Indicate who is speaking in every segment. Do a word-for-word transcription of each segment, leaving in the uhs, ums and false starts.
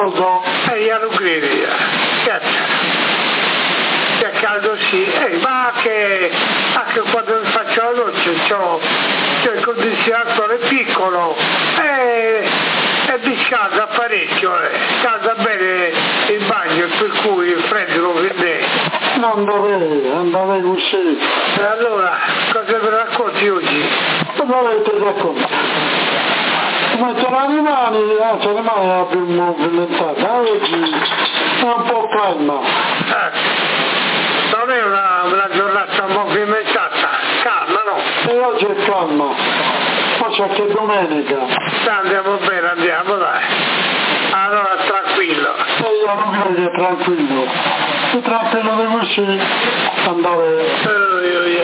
Speaker 1: E io non credo, cazzo. Che è caldo sì, eh, ma anche, anche quando faccio la doccia c'ho, c'ho il condizionatore piccolo e, e mi scalda parecchio, eh. Scalda bene il bagno per cui il freddo lo vede.
Speaker 2: Non dovevi, non dovevi uscire.
Speaker 1: E allora, cosa vi racconti oggi?
Speaker 2: Cosa avete raccontato? Ma c'è la rimane, eh, c'è la rimane più movimentata, oggi è un po' calma.
Speaker 1: Eh. Non è una, una giornata movimentata, calma no?
Speaker 2: E oggi è calma, poi c'è anche domenica.
Speaker 1: Andiamo bene, andiamo dai. Allora tranquillo.
Speaker 2: E io non credo che tranquillo. E tranquillo devo uscire, andare.
Speaker 1: Eh,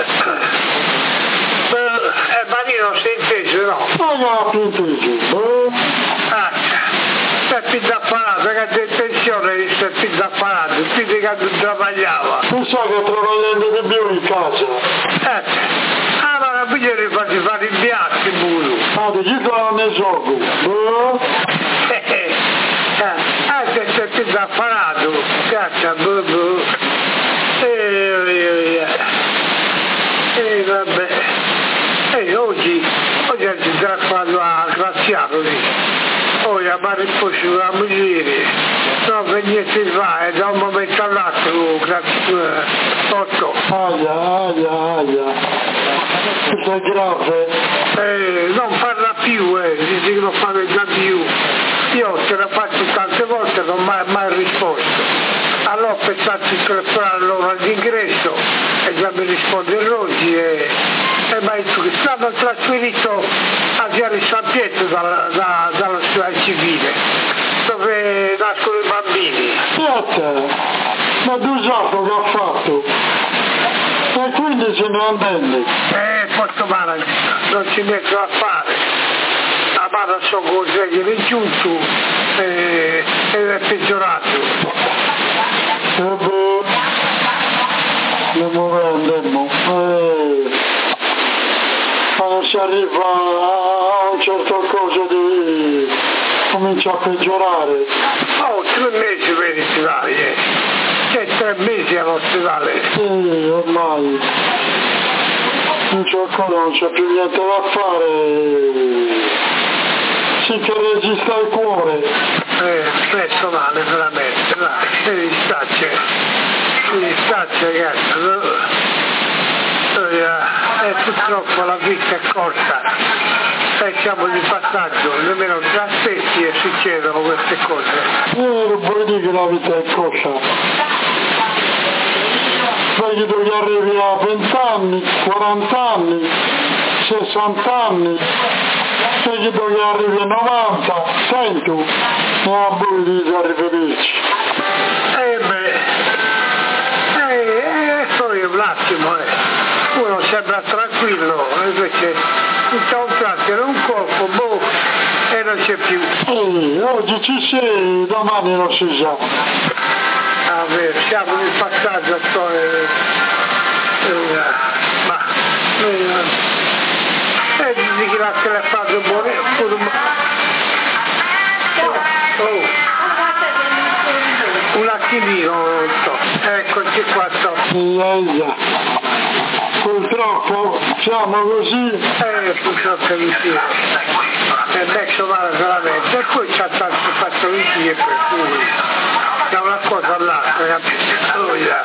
Speaker 1: eh, Marino si è inteso, no?
Speaker 2: Non ho più inteso.
Speaker 1: Ah, è più da fare, perché in pensione è più da fare, più di quando travagliava.
Speaker 2: Non so che travagliando di più in casa.
Speaker 1: Eh, allora bisogna farci fare i piatti pure.
Speaker 2: Ah, di chi non ne gioco?
Speaker 1: Eh, eh, anche se è più da fare, cazzo, boh, boh. Eh, eh, eh, vabbè. E oggi, oggi si sta facendo a Graziano lì. Poi a mare il poscio a morire, no, per niente fa, e da un momento all'altro, grazie, otto.
Speaker 2: Aia, aia, aia. Questo è grave.
Speaker 1: Eh, non parla più, eh, dice che non parla già più. Io te la faccio tante volte, non ho mai, mai risposto. Allora ho pensato di telefonare loro all'ingresso e già mi risponde oggi e, e mi ha detto che stanno trasferito a Viale San Pietro dalla, da, dalla città civile dove nascono i bambini.
Speaker 2: Aspetta, ma due giorni che ha fatto e quindi se ne andando.
Speaker 1: Eh, posso male, non c'è niente da fare. La barra so cose che è giunto e, ed è peggiorato.
Speaker 2: E beh, andiamo andemmo. Eh, quando si arriva a un certo cosa di comincia a peggiorare.
Speaker 1: Oh, tre mesi per l'ospedale, eh. C'è tre mesi all'ospedale.
Speaker 2: Sì, ormai non c'è ancora, non c'è più niente da fare. Sì che resista il cuore.
Speaker 1: Eh, presto male veramente, dai, si dispiace, si dispiace ragazzi, e purtroppo la vita è corta, e siamo di passaggio, nemmeno tra aspetti e succedono queste cose.
Speaker 2: Io non puoi dire che la vita è corta. Vedi dove arrivi a venti anni, quaranta anni, sessanta anni, vedi dove arrivi a novanta, cento, non ha bisogno di riferirci.
Speaker 1: Eh beh, eh, eh, poi un attimo, eh. Uno sembra tranquillo, invece tutta un tratto era un colpo, boh, e non c'è più.
Speaker 2: Eh, oggi ci sei, domani non si sa.
Speaker 1: Ah, beh, siamo nel passaggio a storia, eh, ma eh, e dici che la telefonato buone, pure oh, un attimino, eccoci qua, sto.
Speaker 2: Sì, purtroppo siamo così.
Speaker 1: Eh, purtroppo è così. È messo male veramente. E poi c'ha tanto patologie per cui da una cosa all'altra, capito? Oh, yeah.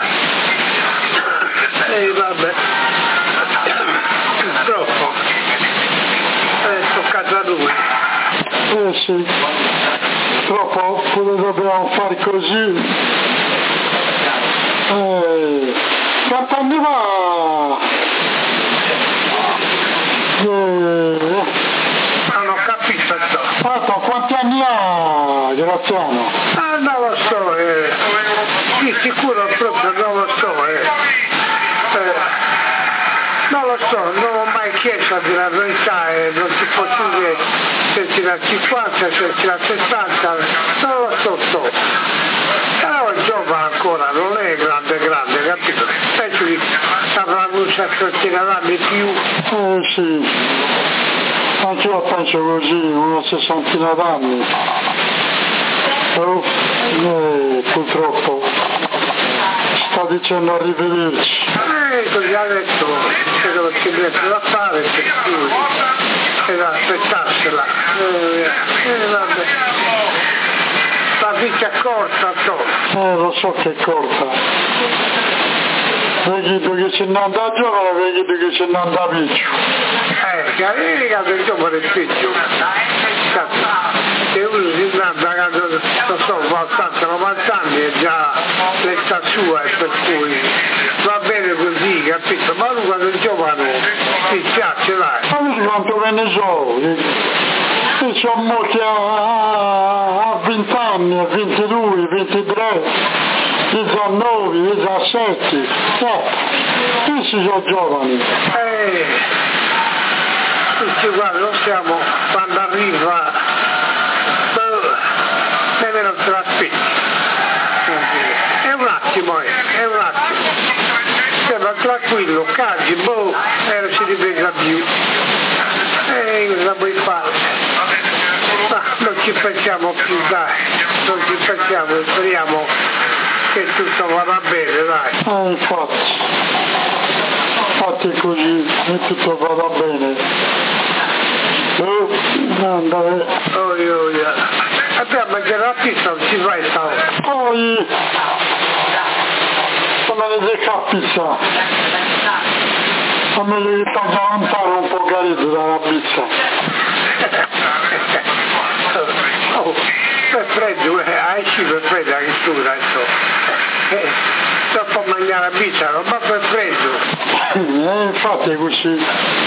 Speaker 1: E vabbè. Purtroppo. È toccato a lui.
Speaker 2: Eh sì. Purtroppo pure dobbiamo fare così. Eh, quanti anni va? Eh,
Speaker 1: non ho capito, sto.
Speaker 2: Fatto, quanti anni ha Graziano?
Speaker 1: Ah, non lo so, eh. Sì, sicuro proprio non lo so, eh. Eh, non lo so, non ho mai chiesto di la verità e non si può dire se ci da cinquanta, se ci da sessanta, non lo so, so. Però è giovane ancora, non è grande grande, capito? Penso che avrà una sessantina d'anni più.
Speaker 2: Eh sì, anche io penso così, una sessantina d'anni. Oh, eh, purtroppo sta dicendo arrivederci.
Speaker 1: Eh, così adesso credo che ci deve da fare, per cui è da aspettarsela. Eh, eh, vabbè. La vita è corta, so.
Speaker 2: Eh, lo so che è corta. Vedi che c'è nanda giovane, vedi che c'è nanda vecchio.
Speaker 1: Eh, che arriva del giovane vecchio. E uno si nanda quando, non so, va ottanta novanta anni e già l'età sua, e per cui va bene così, capito? Ma lui quando è giovane si piace, dai.
Speaker 2: Ma vedi quanto me ne so? Io sono molti a venti anni, a ventidue, ventitré, diciannove, diciassette, eh, questi sono giovani.
Speaker 1: Eh, questi guarda, non siamo, quando arriva, nemmeno te l'aspetti. È un attimo, eh, è un attimo. Sembra tranquillo, caggi, boh, e non si ripresa più. E cosa vuoi fare? Ma non ci pensiamo più, dai, non ci pensiamo, speriamo che tutto vada bene, dai.
Speaker 2: Eh, infatti, infatti è così, e tutto vada bene. Oh, andare.
Speaker 1: Oh, io, io. Abbiamo mangiato la pizza, non ci fai stavo.
Speaker 2: Poi, come ne dice la pizza? A me devi tagliare un po' carito dalla pizza.
Speaker 1: Oh, per freddo, eh, esci per freddo anche tu, adesso. Eh, dopo mangiare la pizza, non va per freddo.
Speaker 2: Eh, infatti è così.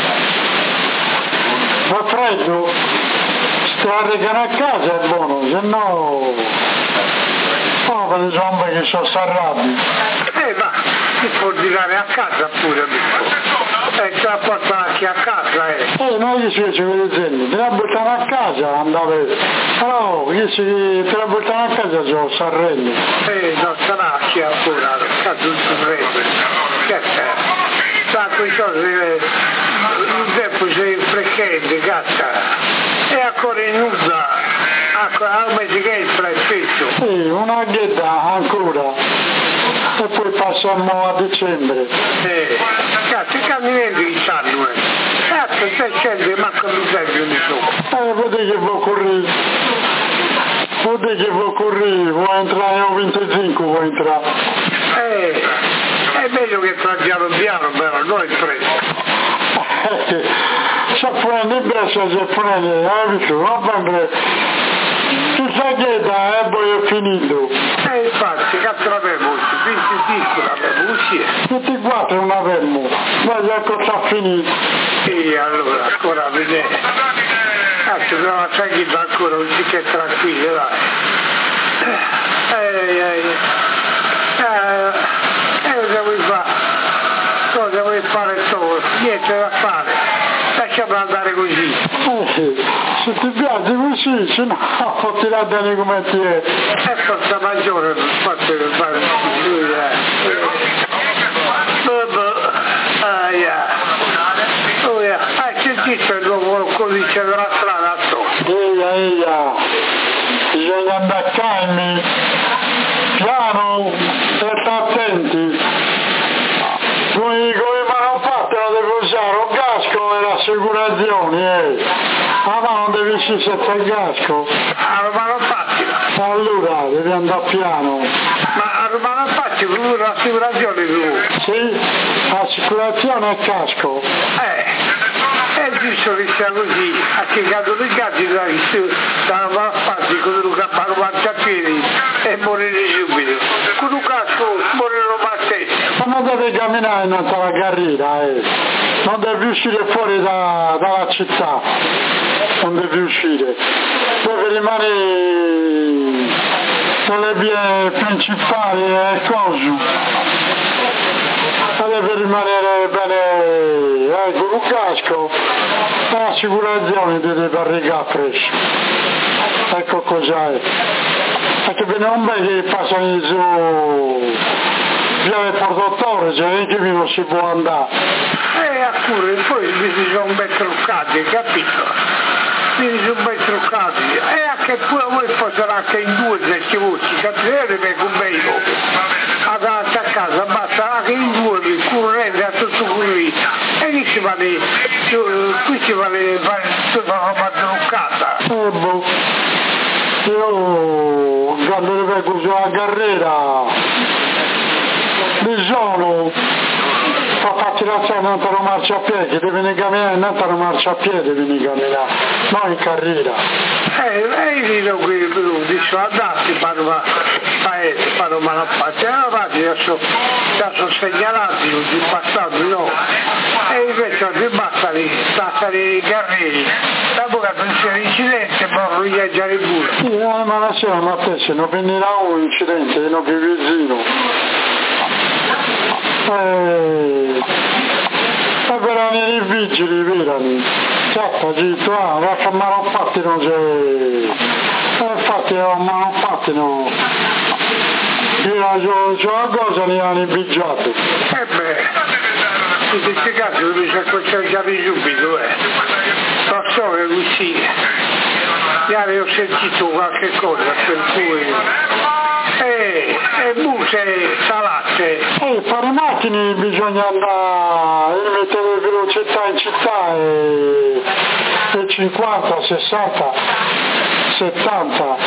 Speaker 2: Fa freddo, stare a casa è buono, se no... Oh, per esempio che sono sarrati.
Speaker 1: Eh, ma si può girare a casa pure, amico. E ce la porta anche a casa, eh.
Speaker 2: Eh, ma io ci vedo gente, te la buttano a casa, andave. Oh, io ci, te la buttano a casa, c'ho Sanremo.
Speaker 1: Eh, non sarà chi ancora, caso il Sanremo. Che c'è? Sa, queste cose, il tempo c'è frequente, cazzo. E ancora in nuda, a un mese che è il prefetto.
Speaker 2: Sì, una ghetta ancora. E poi passiamo a dicembre.
Speaker 1: Eh, cazzo, i camminamenti che sanno, eh. Cazzo, se scende, manco mi serve un po'.
Speaker 2: Eh, vedi che vuoi correre. Vedi che vuoi correre, vuoi entrare a venticinque, vuoi entrare.
Speaker 1: Eh, è meglio che tra piano piano, però, non il prezzo.
Speaker 2: Eh, se prendi il prezzo, se prendi, hai visto, va bene. Tu sai che da e poi è finito.
Speaker 1: Eh, infatti, cazzo l'avevo, venticinque l'avevo, uscire.
Speaker 2: ventiquattro non avemmo, ma già cosa finito.
Speaker 1: E allora, ancora a vedere. Cazzo, però la tranquilla ancora, non si che tranquillo, dai. Eh, eh, eh, eh, cosa vuoi fare? Cosa vuoi fare tu? Niente da fare. Lasciamo andare così.
Speaker 2: Eh, se ti piace così, se no ti la bene come ti è.
Speaker 1: È forza maggiore per fatto che fare lui, eh. Ah, yeah. Oh, yeah. Hai sentito il nuovo codice della strada?
Speaker 2: Eia, eia, bisogna andare calmi, piano, state attenti. Come, come mi hanno fatto non devi usare un casco e l'assicurazione, eh. Ah, ma non devi uscire senza il casco.
Speaker 1: A Romano Fatti.
Speaker 2: Allora, devi andare piano.
Speaker 1: Ma a Romano Fatti pure l'assicurazione tu?
Speaker 2: Sì, assicurazione e casco.
Speaker 1: Eh, è giusto che sia così. A che caso di gatti da Romano Fatti con un capparo a piedi e morire subito. Con un casco morirò ma stesso.
Speaker 2: Ma non devi camminare in un'altra carriera, eh. Non devi uscire fuori da, dalla città, non devi uscire, devi rimanere nelle vie principali e cose, devi rimanere bene, eh, con un casco, l'assicurazione ti deve arrivare presto, ecco cos'è, perché bene non vedi che passano su via del portatore, cioè che non si può andare.
Speaker 1: Eh, appure, poi bisogna un bel truccati, capito? quindi sono ben truccati e anche pure voi possono anche in due se voci capire per un bello adatto a casa basta anche in due il culo rende a tutto qui e qui si va lì qui si va lì tutta la roba truccata
Speaker 2: eh boh io quando vengo sulla carriera mi sono fa farti la cena non te lo marcia a piedi devi camminare non te lo marcia a piedi devi camminare non in carriera
Speaker 1: eh e io dico qui dico adatti fanno paese fanno malaparte avanti adesso sono segnalati di passato no e invece non basta lì basta lì i carrieri dopo che c'è l'incidente poi rileggiare pure
Speaker 2: sì ma la sera ma te se non venirà un incidente non più vicino eh e verano i vigili virano certo zitto ah va che malafatti non c'è infatti non malafatti no io c'ho una cosa ne hanno invigiato
Speaker 1: eh beh in questi casi bisogna concertare subito eh non so che così ieri ho sentito qualche cosa per cui e, e busse, salate
Speaker 2: e fare macchine bisogna andare e mettere velocità in città e, e cinquanta, sessanta, settanta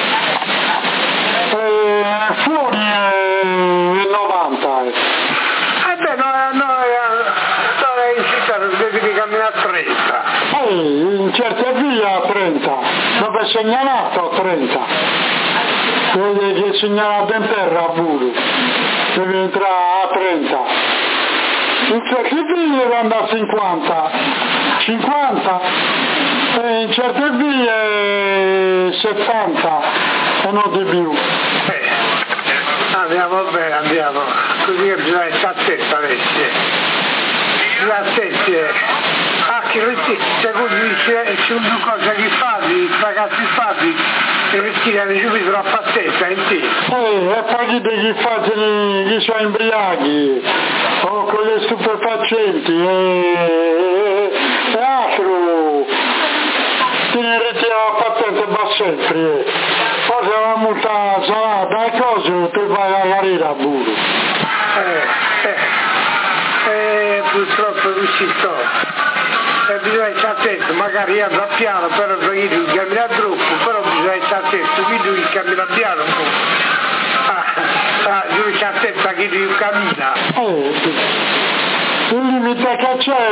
Speaker 2: e fuori e novanta
Speaker 1: eh beh no, no, no in città devi camminare a trenta
Speaker 2: e in certe vie a trenta dove è segnalato a trenta vedi che è segnalato in terra a Buru devi entrare a trenta in certe vie deve andare a cinquanta cinquanta e in certe vie settanta e non di più
Speaker 1: eh, andiamo bene andiamo così che bisogna stare attenti adesso bisogna attenti anche questi secondo dice c'è una cosa che fate i ragazzi fate e rischiano subito la pazzetta in te
Speaker 2: eh, e poi chi devi fare chi sono imbriachi o con le stupefacenti e, e altro tenerete la patente va sempre poi se la multa sarà dai cose tu vai a guarire a Buru
Speaker 1: eh, eh, eh, purtroppo così sto e bisogna stare attento magari anda piano però qui tu cammina troppo però bisogna stare attento qui tu cammina piano ah, ah, bisogna stare attento a chi tu cammina
Speaker 2: eh, il limite che c'è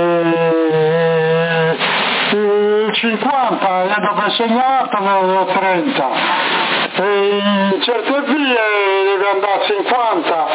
Speaker 2: il cinquanta e dopo è segnato nel trenta e in certe vie deve andare a cinquanta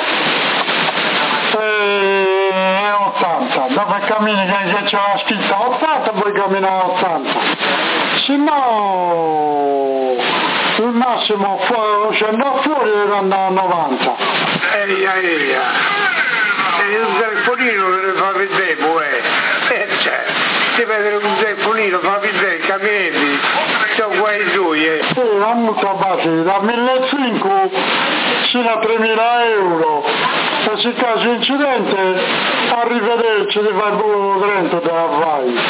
Speaker 2: e ottanta dove cammini che c'è la scritta ottanta puoi camminare a ottanta se no il massimo fu- scendo fuori deve andare a novanta
Speaker 1: eia eia e il telefonino deve far vedere poi eh cioè si vede un telefonino fa vedere i camminati sono guai suoi eh
Speaker 2: sì la multa base da millecinquecento fino a tremila euro e se caso incidente arrivederci ti fai pure trenta te la vai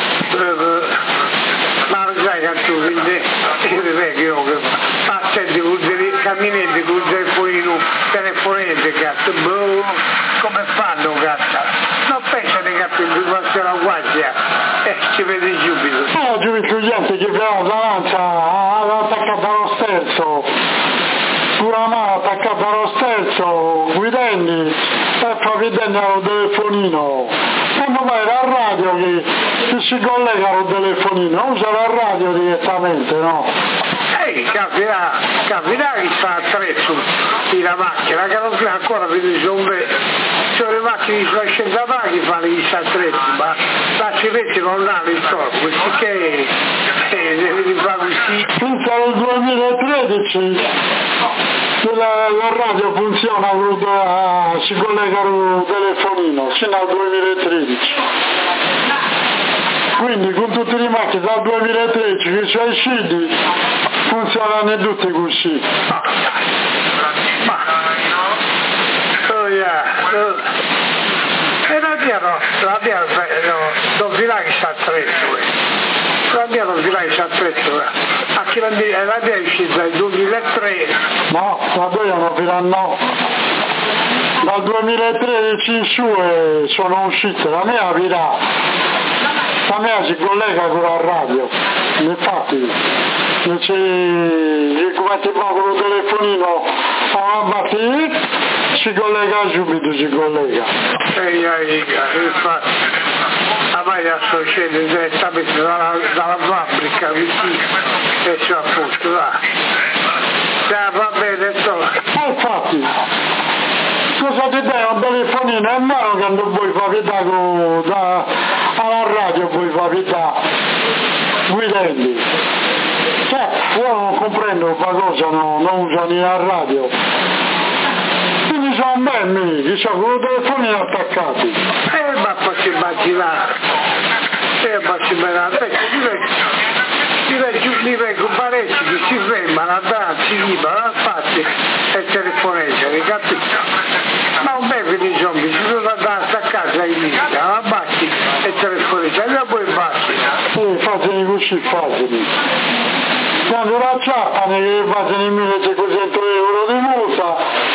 Speaker 1: ma lo sai che tu quindi io che accetti camminetti con il telefonino telefonente cazzo boh, come fanno cazzo non pensate che tu passi la guardia e ci vedi subito
Speaker 2: oggi il cliente che va davanti ha attaccato allo sterzo pure la mano attaccata allo sterzo guidando e fa vedere al telefonino quando vai alla radio che, che si collega al telefonino usa la radio direttamente no?
Speaker 1: Ehi, capirà, capirà che sta attrezzo di la macchina, che non c'è ancora per il zombe, sono le macchine di scendatori che fanno gli attrezzi, ma la civetta non hanno il corpo, questi che eh, devi fare così.
Speaker 2: Pensa al duemilatredici che la, la radio funziona, uh, si collega al telefonino, fino al duemilatredici. Quindi con tutte le macchine dal duemilatredici che sono usciti funzionano tutte così.
Speaker 1: Ma oh yeah, oh. E la via no, la via no, non dirà che sta attrezzo. la mia non si vai a prezzo, a chi la mia, la mia è uscita dal duemilatré.
Speaker 2: No, la doiano fino a no. Dal duemilatredici in su e sono uscite, la mia virà, la mia si collega con la radio, infatti se come ti va con il telefonino a battere si collega subito, si collega.
Speaker 1: E io infatti a me succede direttamente dalla, dalla fabbrica vicino e si a posto, va. Cioè, va bene, insomma.
Speaker 2: E infatti, cosa ti dai un telefonino in mano quando vuoi fare vita da, alla radio, vuoi fare vita guidando? Cioè, io non comprendo qualcosa, no, non usano la radio. Quindi sono belli, che sono con i telefonini attaccati.
Speaker 1: Eh, ma posso immaginare. Eh, posso immaginare. Ecco, mi vengo, mi vengo parecchi che si fermano a darsi libera, infatti, e telefoneggiano, capito? Ma un bel di zombie, si sono andati a casa in Italia, la batti e telefoneggiano, e poi batti.
Speaker 2: Sì, facili così, facili. Quando la ciappano che facciano i millecinquecento euro di multa,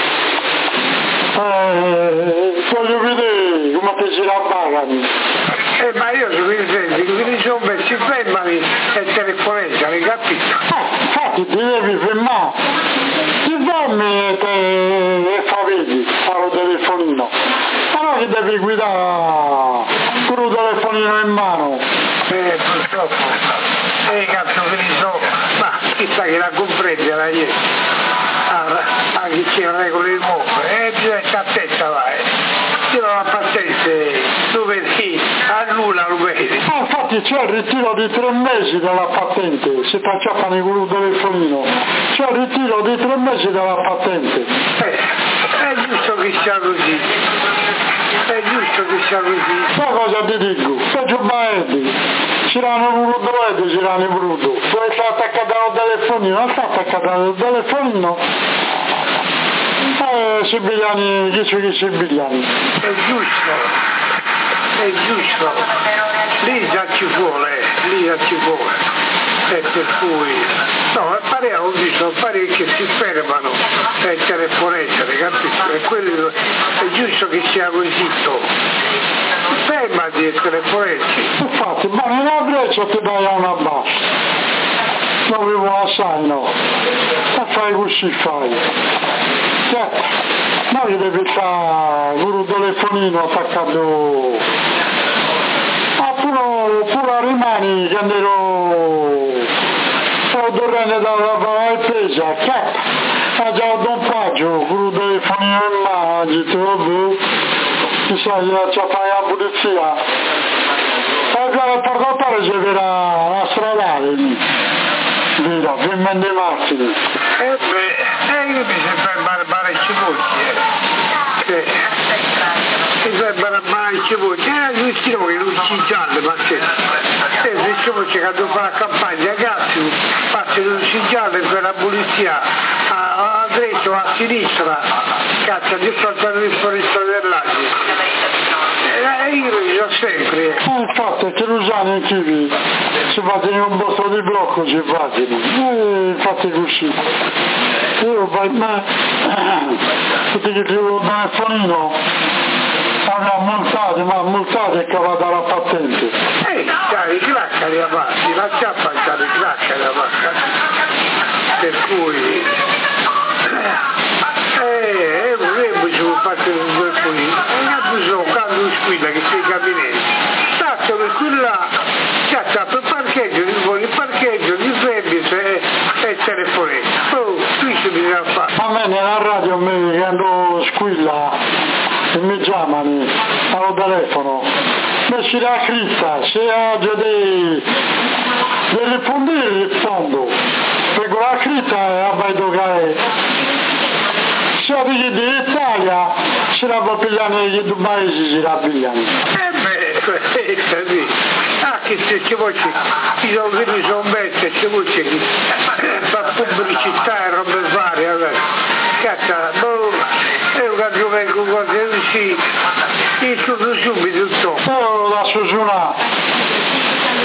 Speaker 2: eh, voglio vedere come ti si la pagano.
Speaker 1: Eh, ma io sono presente, quindi sono si fermano e telefoneggiano, capito?
Speaker 2: Eh, infatti ti devi fermare, ti fermi e, te, e fa vedi, fa lo telefonino, però che devi guidare con il telefonino in mano.
Speaker 1: Eh, purtroppo, eh, cazzo, quindi sono, ma chissà che la comprende la ieri, anche c'è regole il mondo, e eh, diventa attenta vai. Io la patente, tu vedi, annulla lo vedi.
Speaker 2: Ah, infatti c'è il ritiro di tre mesi della patente, si facciano con il telefonino, c'è il ritiro di tre mesi della patente.
Speaker 1: Eh, è giusto che sia così, è giusto che sia così.
Speaker 2: Sai cosa ti dico? Peggio baetti, c'erano un due, c'erano i bruto, dove sta attaccato al telefonino, non sta attaccato al telefonino. Eh, Sibiliani, chi sono i Sibiliani?
Speaker 1: È giusto, è giusto, lì già ci vuole, lì già ci vuole, e per cui, no, pare ho visto parecchi che si fermano e telefoneggiano, capisci? E quello è giusto che sia così, fermati e telefoneggi.
Speaker 2: Infatti, ma non ha breccia ti dai una bassa. Non vivo assai, no. E fai così, fai. Cioè, noi devi stare con un telefonino attaccato. Ma pure, pure rimani che andrò a dormire dalla parola pesa, che ha già un paggio con un telefonino in mano, dici, vabbè, chissà, gli faccia fare la polizia. E già il portatore ci verrà la stradale lì. Vero, per mende macchine.
Speaker 1: Eh beh, eh, io mi sembra parecchi voti, eh. Mi sembra parecchi voti. Eh, io scrivo che non si gialle, ma che... Eh, diciamo che quando fa la campagna, ragazzi, faccio non si gialle per la polizia a, a destra o a sinistra, cazzo, di fronte al forestale dell'Aglio. Eh, io lo dico sempre.
Speaker 2: Eh, infatti, che lo usano i kiwi, si fanno un botto di blocco, si fanno. Eh, infatti così. Io vai, ma... tutti che ti devo dare il telefonino, aveva multato, ma multato e cavata la patente.
Speaker 1: Eh, dai, cracca di avanti, la ciappa sta di cracca di avanti. Per cui... Eh, eh, vorremmo ci vuole fare un bel pulito. E altri sono quando squilla che sei gabinetto. Tanto per quella cazzo per parcheggio, di fuori il parcheggio, di fermi e, e telefonetto. Oh, qui si bisogna fare.
Speaker 2: A me nella radio mi quando squilla e mi chiamano al telefono, mi si dà scritta, se ha già dei, dei rispondere rispondo, perché la scritta è a Baidogare. Se dici d'Italia, si la può pigliare negli Dubai, si la pigliano.
Speaker 1: Eh beh, è così. Ah, che se ci vuoi, i soldi sono belli, ci vuoi, fa pubblicità e robe varie, allora. Cazzo, boh, io quando vengo cose così, io sono subito tutto.
Speaker 2: Oh, la Susuna.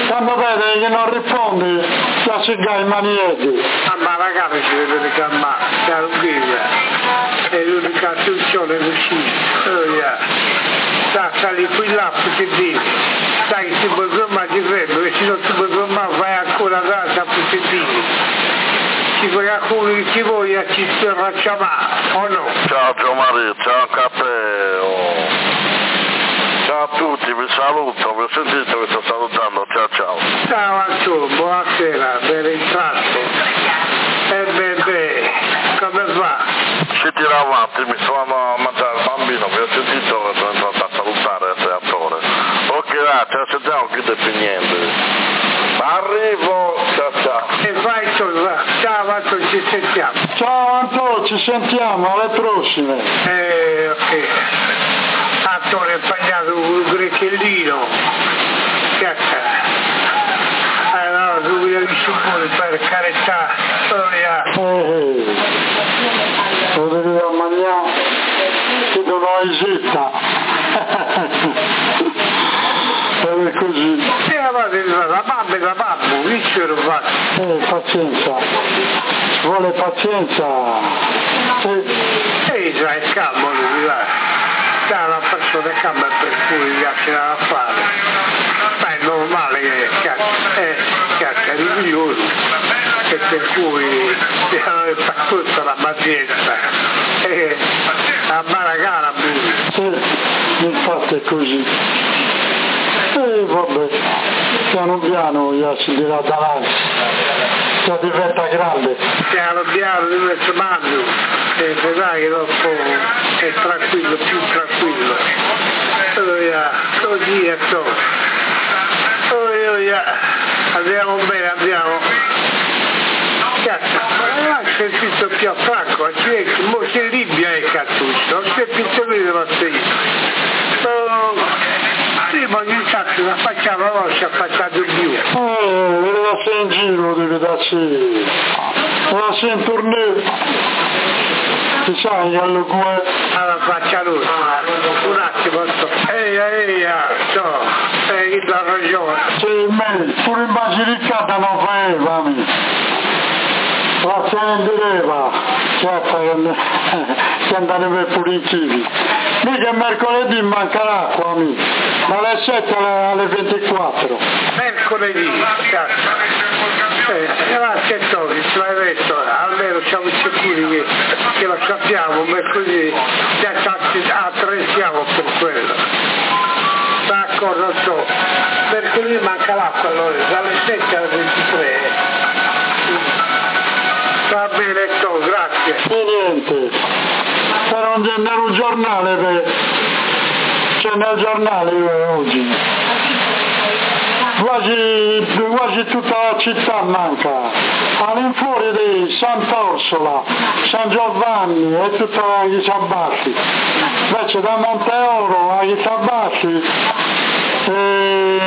Speaker 2: quando vede che non risponde, si asciuga i manietti.
Speaker 1: Ah, ma ragazzi ci deve chiamare, che è l'unica, è l'unica soluzione così. Oh, yeah. Sta, sali qui là, perché dici, sai, si può fermare, ti prego, e se non si può fermare, vai ancora a casa, perché dici. Ci vuoi alcuni che ci voglia, ci facciamo, o no?
Speaker 3: Ciao Gianmaria, ciao Capeo. Ciao a tutti, vi saluto, vi ho sentito, vi sto salutando, ciao ciao.
Speaker 1: Ciao Antonio, buonasera, ben ritratto. E beh, beh, come va?
Speaker 3: Si tira avanti, mi sto andando a mangiare il bambino, vi ho sentito, sono entrato a salutare il teatore. Ok, là, ci sentiamo qui del niente. Arrivo, ciao ciao.
Speaker 1: E vai, ciao Antonio, ci sentiamo.
Speaker 2: Ciao Antonio, ci sentiamo, alle prossime.
Speaker 1: Eh, ok. Antonio è bagnato con un grecellino. Cazzo. Eh no, subito di supone per carità.
Speaker 2: Eh, lo devi mangiare, che non ho esita. È così.
Speaker 1: E la mamma e la mamma, visto lo fatto.
Speaker 2: Eh, pazienza. Ci vuole pazienza.
Speaker 1: E eh, già il campo lui, va. C'è una persona che cambia per cui gli altri da fare. Ma è normale che cazzo, eh, cazzo, è rigoglioso. E per cui è tutta la pazienza. E la maragana pure.
Speaker 2: Sì, infatti è così. E vabbè, piano piano gli si dirà davanti, si diventa grande.
Speaker 1: Piano piano diventa magno e vedrai che dopo è tranquillo, più tranquillo. Oh yeah, così è tutto. Oh yeah, andiamo bene, andiamo. Cazzo, ma non ho sentito più a Franco, accidenti, mo c'è in Libia il cartuccio, non c'è più seguito la stessa. Sì, ma ogni tanto la facciamo, non si è affacciato più.
Speaker 2: Eh, deve essere in giro, deve darsi, deve essere in tournée. Ti sai, allo cuore.
Speaker 1: Alla faccia rossa, un attimo, ehi, ehi, ciao, ehi, la ragione.
Speaker 2: Sì, me, pure in Basilicata non faceva, mi. La sendireva, certo che andare pure in chivi. Mica mercoledì manca l'acqua, amico. Dalle sette alle ventiquattro.
Speaker 1: Mercoledì, cazzo. Eh, grazie a tutti, ce l'hai detto, almeno siamo sicuri che, che lo sappiamo, mercoledì ci attrezziamo per quello. D'accordo, so. Mercoledì manca l'acqua, allora, dalle sette alle ventitré. Va bene, to, grazie.
Speaker 2: E niente. Per non c'è un giornale, per... c'è nel giornale oggi. Quasi, quasi tutta la città manca. All'infuori di Sant'Orsola, San Giovanni e tutta gli Sabatti. Invece da Monteoro agli Sabatti e,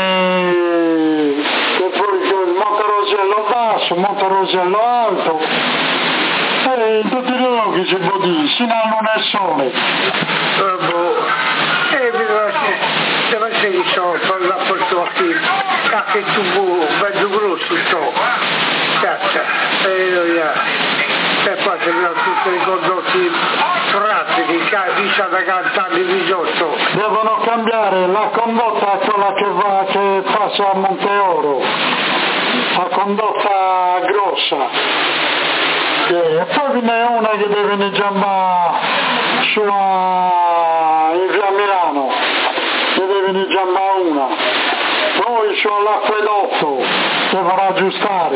Speaker 2: e poi Monterosello Basso, Monterosello Alto. E in tutti i luoghi si può dire, sino a luna e sole.
Speaker 1: Uh, boh. E se non sei so, con la portata, cacche tubo, mezzo grosso, so. Cazzo. E yeah. E poi se abbiamo tutti i condotti pratici, dice da cantare di sotto.
Speaker 2: Devono cambiare la condotta a quella che va, che passa a Monteoro, la condotta grossa. E poi ve n'è una che deve venire già su a, in via Milano, che deve venire già una. Poi sull'acquedotto devono aggiustare.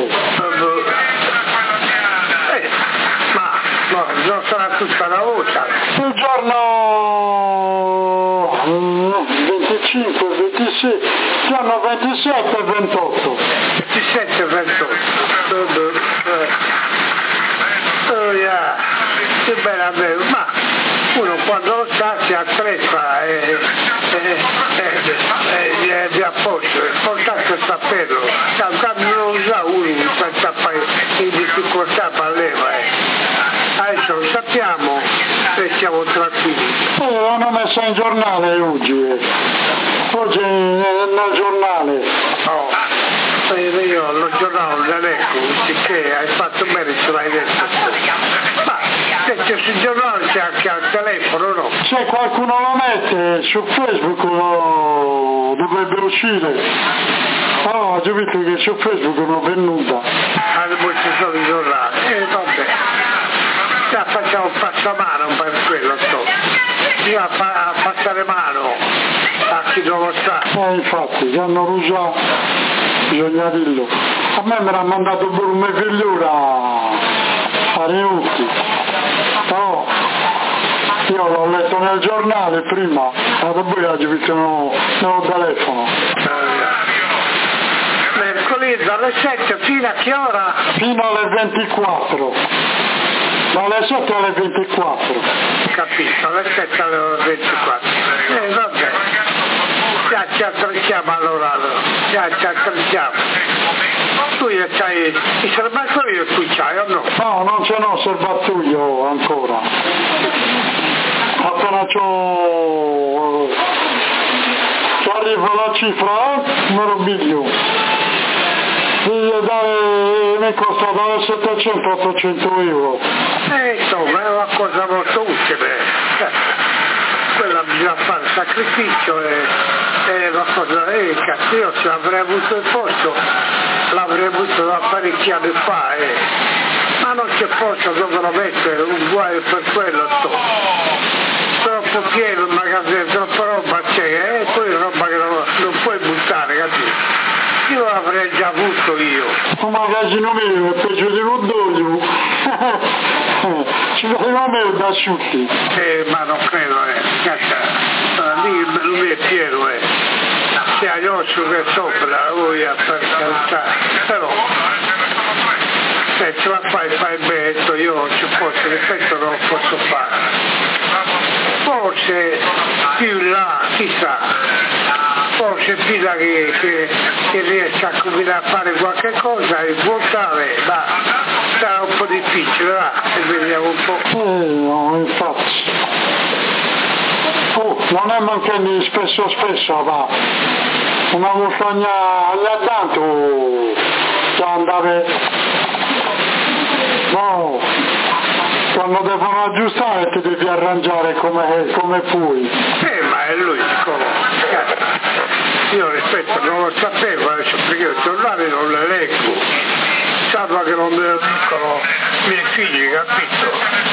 Speaker 1: Eh, ma no, non sarà tutta la voce.
Speaker 2: Il giorno venticinque, ventisei, giorno ventisette e ventotto.
Speaker 1: ventisette e ventotto. Oh yeah, che bella bella, ma uno quando lo sa si attrezza e è di a posto, l'importante è saperlo, quando non lo sa uno senza fare in difficoltà per leva. Eh. adesso lo sappiamo e siamo tranquilli.
Speaker 2: Eh, l'hanno messa in giornale oggi, oggi nel giornale.
Speaker 1: Oh, io lo giornale non leggo, che hai fatto bene se l'hai detto. Ma se c'è sul giornale c'è anche al telefono, no?
Speaker 2: Se qualcuno lo mette su Facebook lo dovrebbe uscire. Oh, già visto che su Facebook non è venuta.
Speaker 1: Allora ci sono i giornali. E vabbè. Già facciamo un passamano per quello sto. Bisogna fa, passare mano a chi non lo sa.
Speaker 2: Eh infatti, che hanno rusato, bisogna dirlo. A me me l'ha mandato pure un mio figliura a Riucchi. Oh, io l'ho letto nel giornale prima, ma poi oggi visto nel telefono.
Speaker 1: Mercoledì dalle sette fino a che ora?
Speaker 2: Fino alle ventiquattro. Dalle sette alle ventiquattro.
Speaker 1: Capito, alle sette alle ventiquattro. Eh vabbè. Già ci attrezziamo allora, già ci attrezziamo. Tu c'hai il serbatoio qui c'hai o no?
Speaker 2: No, non ce n'ho serbatoio ancora. Appena c'ho... ci arriva la cifra, me lo biglio. Mi costa dalle settecento a ottocento euro.
Speaker 1: Eh, insomma, è una cosa molto utile. Eh, quella bisogna fare il sacrificio e, e una cosa, eh, cazzo, io se l'avrei avuto il posto, l'avrei avuto da parecchi anni fa, eh. Ma non c'è posto dove lo mettere, un guaio per quello sto. Troppo pieno il magazzino, troppa roba c'è, e eh, poi roba che non, non puoi buttare, capito? Io l'avrei già avuto io.
Speaker 2: Un magazzino mio è peggio di un doglio. Ci vedeva me da asciutti.
Speaker 1: Eh, ma non credo, eh. Lì lui è pieno, eh. Se hai osso che sopra, lui è per carità. Però, se ce la fai, fai bene, io ci posso, ripeto, non lo posso fare. Forse più in là, chissà. Forse più là che, che, che riesce a combinare a fare qualche cosa e votare, ma sarà un po' difficile, va, e vediamo un po'.
Speaker 2: Eh, no, infatti. Oh, non è mancando spesso spesso, va. Una volta ogni tanto già andare. No, quando devono aggiustare ti devi arrangiare come, come puoi.
Speaker 1: Eh, ma è logico. Io rispetto, non lo sapevo adesso perché io i giornali non le leggo. Salvo che non me lo dicono i miei figli, capito?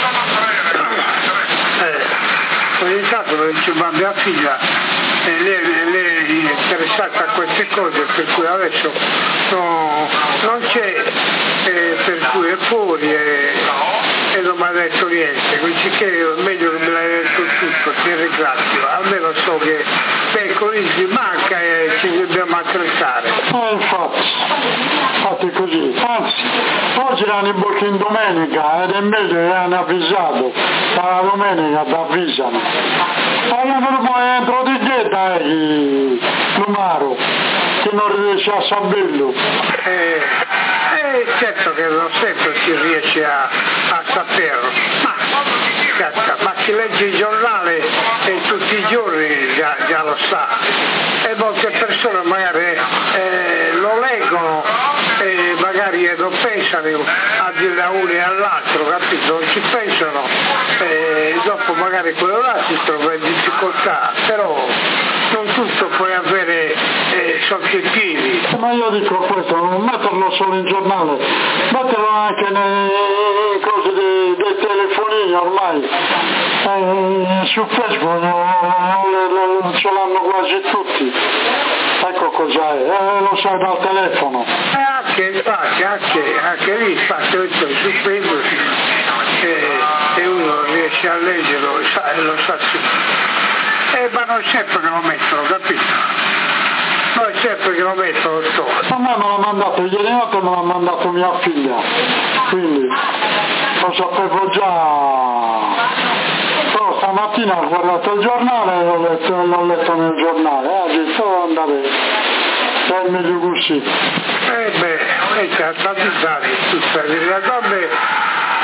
Speaker 1: Eh, ogni tanto lo dice ma mia figlia e lei, lei è interessata a queste cose, per cui adesso no, non c'è, eh, per cui è fuori e, e non mi ha detto niente, quindi che è meglio che me l'hai detto tutto, ti ringrazio, almeno so che beh, così si manca e ci dobbiamo attrezzare.
Speaker 2: Eh, infatti, infatti così, anzi, oggi erano in bocca in domenica ed è meglio che hanno avvisato, la domenica ti avvisano. Allora poi entro di te dai, Lumaro, che non riesce a saperlo.
Speaker 1: Eh, eh, certo che non sempre si riesce a, a saperlo, ma, cazzo, ma chi legge il giornale e tutti i giorni già, già lo sa, e molte persone magari eh, lo leggono e magari non pensano a dire a uno e all'altro, capito? Non ci pensano e dopo magari quello là si trova in difficoltà, però non tutto puoi avere eh, sotto i piedi.
Speaker 2: Ma io dico questo, non metterlo solo in giornale, metterlo anche nelle cose dei, dei telefonini ormai, eh, su Facebook non ce l'hanno quasi tutti, ecco cos'è, eh, lo sai dal telefono.
Speaker 1: Eh, anche infatti, anche, anche lì infatti su Facebook eh, e uno riesce a leggerlo e sa, lo sa tutto. Eh, ma non sempre che lo mettono, capito? Non è sempre che lo mettono sto.
Speaker 2: A me me l'ha mandato, ieri notte me l'ha mandato mia figlia, quindi lo sapevo già. Però stamattina ho guardato il giornale e l'ho letto, l'ho letto nel giornale, eh, ho detto andare, è meglio così.
Speaker 1: Eh beh, è tanti anni, tu sai, le donne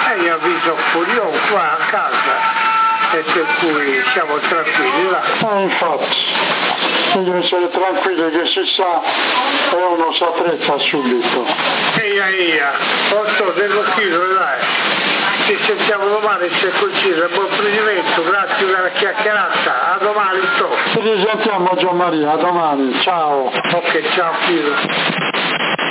Speaker 1: E io avviso Furio qua a casa, e per cui siamo tranquilli là.
Speaker 2: Eh, infatti, devo essere tranquilli che si sa e uno si attrezza subito.
Speaker 1: Eia, eia, otto, devo chiudere, dai. Ci sentiamo domani se coincide. Buon proseguimento, grazie per la chiacchierata. A domani, sto.
Speaker 2: Ci risentiamo Gian Maria, a domani, ciao.
Speaker 1: Ok, ciao, chiudo.